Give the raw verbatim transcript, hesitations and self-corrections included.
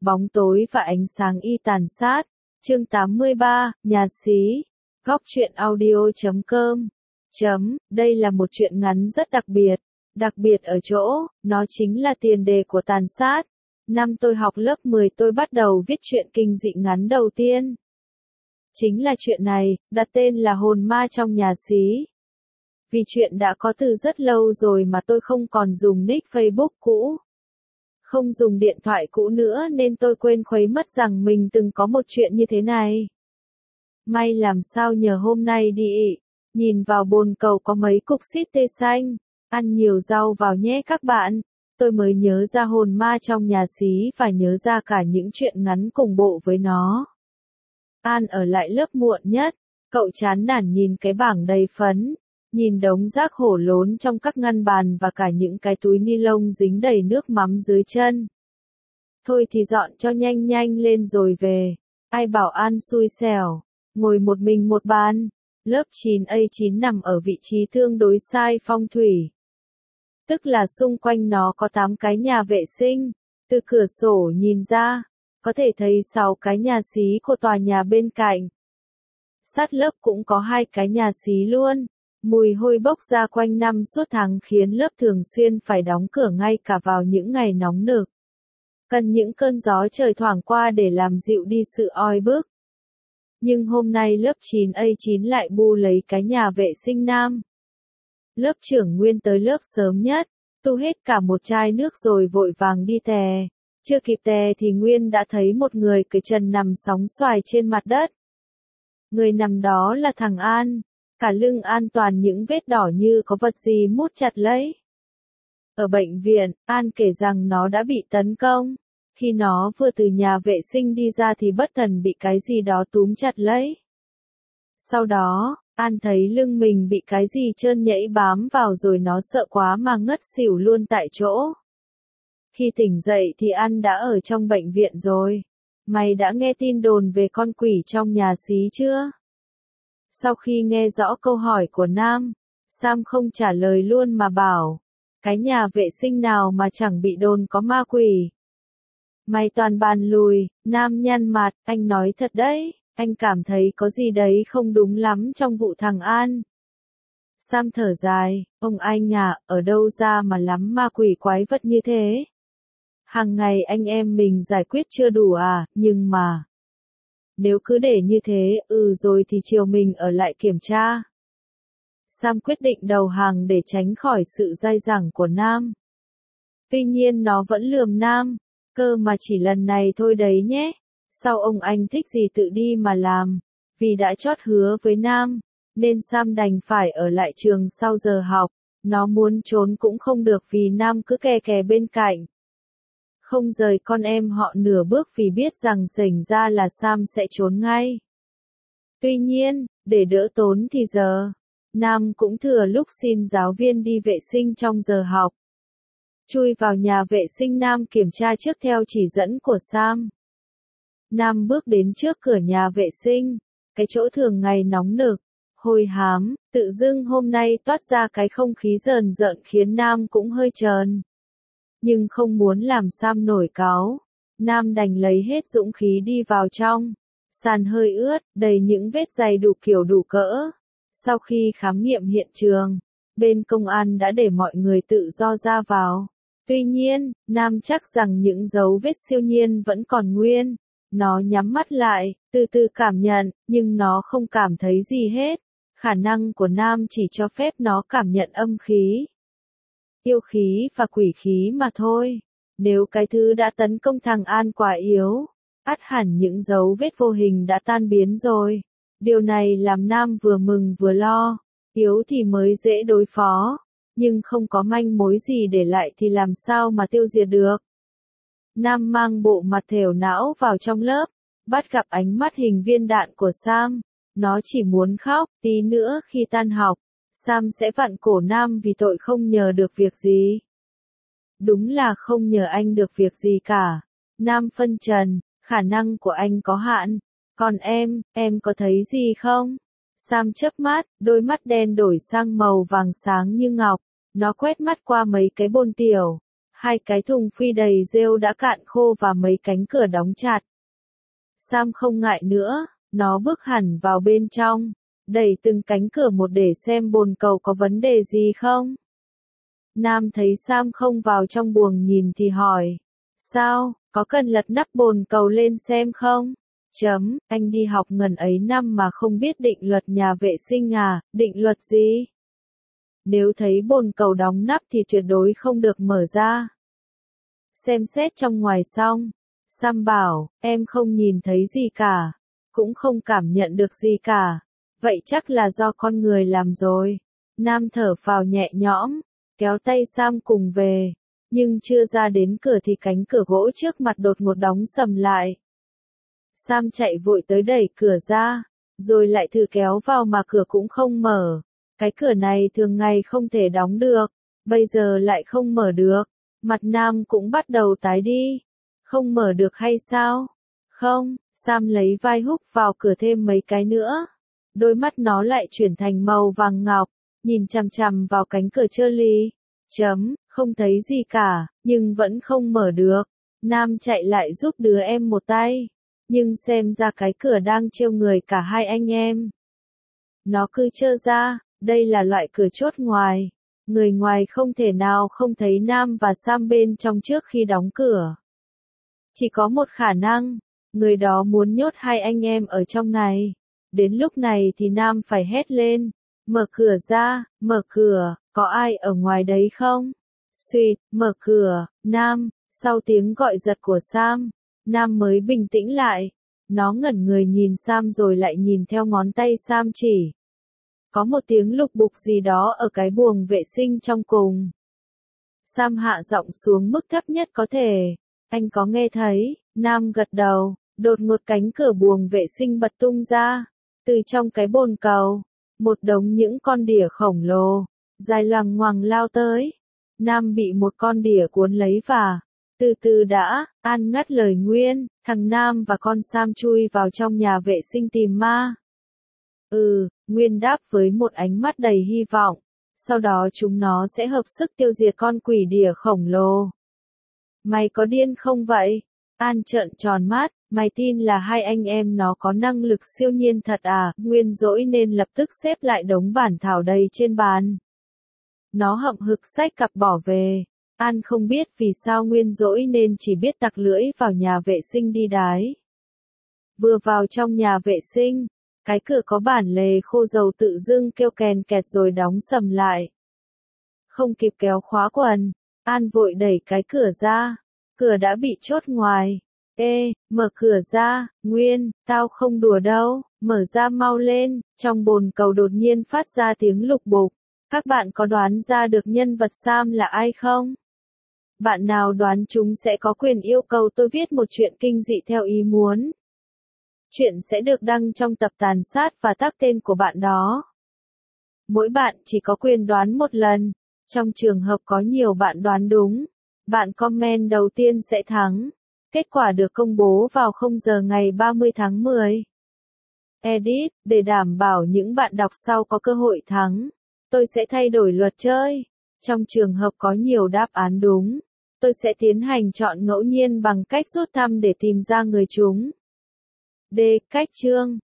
Bóng tối và ánh sáng y tàn sát. Chương tám mươi ba, nhà xí. Góc truyện audio chấm com. Chấm, đây là một truyện ngắn rất đặc biệt. Đặc biệt ở chỗ, nó chính là tiền đề của tàn sát. Năm tôi học lớp mười tôi bắt đầu viết truyện kinh dị ngắn đầu tiên. Chính là chuyện này, đặt tên là Hồn ma trong nhà xí. Vì chuyện đã có từ rất lâu rồi mà tôi không còn dùng nick Facebook cũ. Không dùng điện thoại cũ nữa nên tôi quên khuấy mất rằng mình từng có một chuyện như thế này. May làm sao nhờ hôm nay đi, nhìn vào bồn cầu có mấy cục xít tê xanh, ăn nhiều rau vào nhé các bạn. Tôi mới nhớ ra hồn ma trong nhà xí và nhớ ra cả những chuyện ngắn cùng bộ với nó. An ở lại lớp muộn nhất, cậu chán nản nhìn cái bảng đầy phấn, nhìn đống rác hổ lốn trong các ngăn bàn và cả những cái túi ni lông dính đầy nước mắm dưới chân. Thôi thì dọn cho nhanh nhanh lên rồi về, ai bảo An xui xẻo, ngồi một mình một bàn. Lớp chín A chín nằm ở vị trí tương đối sai phong thủy. Tức là xung quanh nó có tám cái nhà vệ sinh, từ cửa sổ nhìn ra, có thể thấy sáu cái nhà xí của tòa nhà bên cạnh. Sát lớp cũng có hai cái nhà xí luôn, mùi hôi bốc ra quanh năm suốt tháng khiến lớp thường xuyên phải đóng cửa ngay cả vào những ngày nóng nực. Cần những cơn gió trời thoảng qua để làm dịu đi sự oi bức. Nhưng hôm nay lớp chín A chín lại bu lấy cái nhà vệ sinh nam. Lớp trưởng Nguyên tới lớp sớm nhất, tu hết cả một chai nước rồi vội vàng đi tè. Chưa kịp tè thì Nguyên đã thấy một người cởi trần nằm sóng xoài trên mặt đất. Người nằm đó là thằng An, cả lưng An toàn những vết đỏ như có vật gì mút chặt lấy. Ở bệnh viện, An kể rằng nó đã bị tấn công. Khi nó vừa từ nhà vệ sinh đi ra thì bất thần bị cái gì đó túm chặt lấy. Sau đó, An thấy lưng mình bị cái gì trơn nhẫy bám vào rồi nó sợ quá mà ngất xỉu luôn tại chỗ. Khi tỉnh dậy thì An đã ở trong bệnh viện rồi. Mày đã nghe tin đồn về con quỷ trong nhà xí chưa? Sau khi nghe rõ câu hỏi của Nam, Sam không trả lời luôn mà bảo, cái nhà vệ sinh nào mà chẳng bị đồn có ma quỷ. Mày toàn bàn lùi, Nam nhăn mặt, anh nói thật đấy, anh cảm thấy có gì đấy không đúng lắm trong vụ thằng An. Sam thở dài, ông anh à, ở đâu ra mà lắm ma quỷ quái vật như thế? Hàng ngày anh em mình giải quyết chưa đủ à, nhưng mà... Nếu cứ để như thế, ừ rồi thì chiều mình ở lại kiểm tra. Sam quyết định đầu hàng để tránh khỏi sự dai dẳng của Nam. Tuy nhiên nó vẫn lườm Nam. Cơ mà chỉ lần này thôi đấy nhé. Sao ông anh thích gì tự đi mà làm. Vì đã chót hứa với Nam, nên Sam đành phải ở lại trường sau giờ học. Nó muốn trốn cũng không được vì Nam cứ kè kè bên cạnh. Không rời con em họ nửa bước vì biết rằng xảy ra là Sam sẽ trốn ngay. Tuy nhiên, để đỡ tốn thì giờ, Nam cũng thừa lúc xin giáo viên đi vệ sinh trong giờ học. Chui vào nhà vệ sinh Nam kiểm tra trước theo chỉ dẫn của Sam. Nam bước đến trước cửa nhà vệ sinh, cái chỗ thường ngày nóng nực, hôi hám, tự dưng hôm nay toát ra cái không khí rờn rợn khiến Nam cũng hơi trờn. Nhưng không muốn làm Sam nổi cáu, Nam đành lấy hết dũng khí đi vào trong. Sàn hơi ướt, đầy những vết giày đủ kiểu đủ cỡ. Sau khi khám nghiệm hiện trường, bên công an đã để mọi người tự do ra vào. Tuy nhiên, Nam chắc rằng những dấu vết siêu nhiên vẫn còn nguyên. Nó nhắm mắt lại, từ từ cảm nhận, nhưng nó không cảm thấy gì hết. Khả năng của Nam chỉ cho phép nó cảm nhận âm khí, yêu khí và quỷ khí mà thôi. Nếu cái thứ đã tấn công thằng An quá yếu, ắt hẳn những dấu vết vô hình đã tan biến rồi. Điều này làm Nam vừa mừng vừa lo. Yếu thì mới dễ đối phó, nhưng không có manh mối gì để lại thì làm sao mà tiêu diệt được. Nam mang bộ mặt thều não vào trong lớp, bắt gặp ánh mắt hình viên đạn của Sam. Nó chỉ muốn khóc, tí nữa khi tan học, Sam sẽ vặn cổ Nam vì tội không nhờ được việc gì. Đúng là không nhờ anh được việc gì cả. Nam phân trần, khả năng của anh có hạn. Còn em, em có thấy gì không? Sam chớp mắt, đôi mắt đen đổi sang màu vàng sáng như ngọc. Nó quét mắt qua mấy cái bồn tiểu. Hai cái thùng phi đầy rêu đã cạn khô và mấy cánh cửa đóng chặt. Sam không ngại nữa, nó bước hẳn vào bên trong, đẩy từng cánh cửa một để xem bồn cầu có vấn đề gì không. Nam thấy Sam không vào trong buồng nhìn thì hỏi, sao, có cần lật nắp bồn cầu lên xem không? Chấm, anh đi học ngần ấy năm mà không biết định luật nhà vệ sinh à, định luật gì? Nếu thấy bồn cầu đóng nắp thì tuyệt đối không được mở ra. Xem xét trong ngoài xong, Sam bảo, em không nhìn thấy gì cả, cũng không cảm nhận được gì cả, vậy chắc là do con người làm rồi. Nam thở phào nhẹ nhõm, kéo tay Sam cùng về, nhưng chưa ra đến cửa thì cánh cửa gỗ trước mặt đột ngột đóng sầm lại. Sam chạy vội tới đẩy cửa ra, rồi lại thử kéo vào mà cửa cũng không mở. Cái cửa này thường ngày không thể đóng được, bây giờ lại không mở được. Mặt Nam cũng bắt đầu tái đi. Không mở được hay sao? Không, Sam lấy vai húc vào cửa thêm mấy cái nữa. Đôi mắt nó lại chuyển thành màu vàng ngọc, nhìn chằm chằm vào cánh cửa trơ ly. Chấm, không thấy gì cả, nhưng vẫn không mở được. Nam chạy lại giúp đứa em một tay, nhưng xem ra cái cửa đang trêu người cả hai anh em. Nó cứ trơ ra, đây là loại cửa chốt ngoài. Người ngoài không thể nào không thấy Nam và Sam bên trong trước khi đóng cửa. Chỉ có một khả năng, người đó muốn nhốt hai anh em ở trong này. Đến lúc này thì Nam phải hét lên, mở cửa ra, mở cửa, có ai ở ngoài đấy không? Xuyệt, mở cửa, Nam, sau tiếng gọi giật của Sam, Nam mới bình tĩnh lại. Nó ngẩn người nhìn Sam rồi lại nhìn theo ngón tay Sam chỉ. Có một tiếng lục bục gì đó ở cái buồng vệ sinh trong cùng. Sam hạ giọng xuống mức thấp nhất có thể. Anh có nghe thấy? Nam gật đầu. Đột ngột cánh cửa buồng vệ sinh bật tung ra. Từ trong cái bồn cầu, một đống những con đỉa khổng lồ, dài loằng ngoằng lao tới. Nam bị một con đỉa cuốn lấy và, từ từ đã, An ngắt lời Nguyên, thằng Nam và con Sam chui vào trong nhà vệ sinh tìm ma. Ừ, Nguyên đáp với một ánh mắt đầy hy vọng, sau đó chúng nó sẽ hợp sức tiêu diệt con quỷ đỉa khổng lồ. Mày có điên không vậy? An trợn tròn mắt, mày tin là hai anh em nó có năng lực siêu nhiên thật à? Nguyên dỗi nên lập tức xếp lại đống bản thảo đầy trên bàn. Nó hậm hực xách cặp bỏ về. An không biết vì sao Nguyên dỗi nên chỉ biết tặc lưỡi vào nhà vệ sinh đi đái. Vừa vào trong nhà vệ sinh, cái cửa có bản lề khô dầu tự dưng kêu kèn kẹt rồi đóng sầm lại. Không kịp kéo khóa quần, An vội đẩy cái cửa ra. Cửa đã bị chốt ngoài. Ê, mở cửa ra, Nguyên, tao không đùa đâu, mở ra mau lên. Trong bồn cầu đột nhiên phát ra tiếng lục bục. Các bạn có đoán ra được nhân vật Sam là ai không? Bạn nào đoán chúng sẽ có quyền yêu cầu tôi viết một chuyện kinh dị theo ý muốn. Chuyện sẽ được đăng trong tập tàn sát và tag tên của bạn đó. Mỗi bạn chỉ có quyền đoán một lần. Trong trường hợp có nhiều bạn đoán đúng, bạn comment đầu tiên sẽ thắng. Kết quả được công bố vào không giờ ngày ba mươi tháng mười. Edit, để đảm bảo những bạn đọc sau có cơ hội thắng, tôi sẽ thay đổi luật chơi. Trong trường hợp có nhiều đáp án đúng, tôi sẽ tiến hành chọn ngẫu nhiên bằng cách rút thăm để tìm ra người trúng. D. Cách chương